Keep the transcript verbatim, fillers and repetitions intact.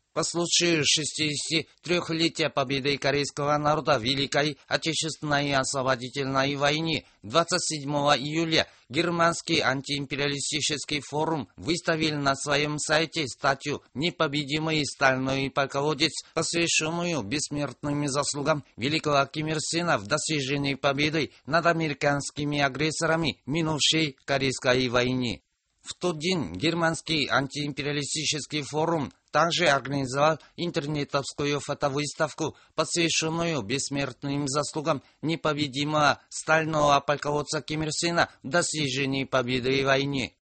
По случаю шестидесятитрёхлетия победы корейского народа в Великой Отечественной освободительной войне двадцать седьмого июля Германский антиимпериалистический форум выставил на своем сайте статью «Непобедимый стальной полководец», посвященную бессмертным заслугам великого Ким Ир Сена в достижении победы над американскими агрессорами в минувшей Корейской войне. В тот день Германский антиимпериалистический форум также организовал интернетовскую фотовыставку, посвященную бессмертным заслугам непобедимого стального полководца Ким Ир Сена в достижении победы в войне.